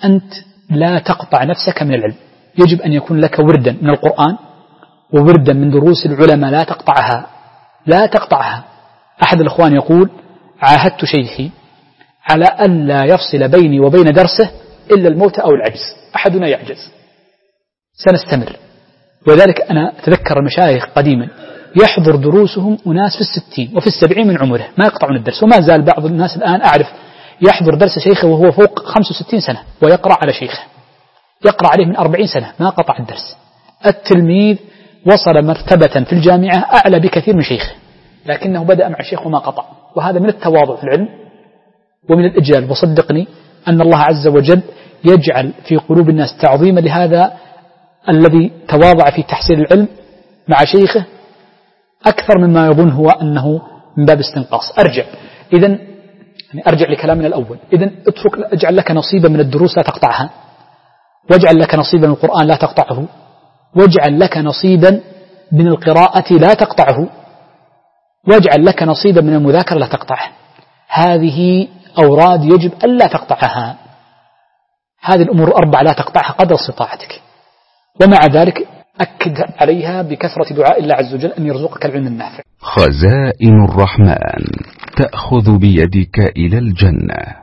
أنت لا تقطع نفسك من العلم، يجب أن يكون لك وردا من القرآن ووردا من دروس العلماء لا تقطعها، لا تقطعها. أحد الأخوان يقول: عاهدت شيخي على أن لا يفصل بيني وبين درسه إلا الموت أو العجز، أحدنا يعجز، سنستمر. وذلك أنا أتذكر المشايخ قديما يحضر دروسهم أناس في 60 وفي 70 من عمره ما يقطعون الدرس، وما زال بعض الناس الآن أعرف يحضر درس شيخه وهو فوق 65 سنة ويقرأ على شيخه، يقرأ عليه من 40 سنة ما قطع الدرس. التلميذ وصل مرتبة في الجامعة أعلى بكثير من شيخه، لكنه بدأ مع الشيخ وما قطع، وهذا من التواضع في العلم ومن الإجلال. وصدقني أن الله عز وجل يجعل في قلوب الناس تعظيما لهذا الذي تواضع في تحصيل العلم مع شيخه أكثر مما يظن هو أنه من باب استنقاص. أرجع لكلامنا الأول. إذن اجعل لك نصيبا من الدروس لا تقطعها، واجعل لك نصيبا من القرآن لا تقطعه، واجعل لك نصيبا من القراءة لا تقطعه، واجعل لك نصيبا من المذاكرة لا تقطعه. هذه أوراد يجب أن لا تقطعها، هذه الأمور الأربعة لا تقطعها قدر استطاعتك. ومع ذلك أكد عليها بكثرة دعاء الله عز وجل أن يرزقك العلم النافع. خزائن الرحمن تأخذ بيدك إلى الجنة.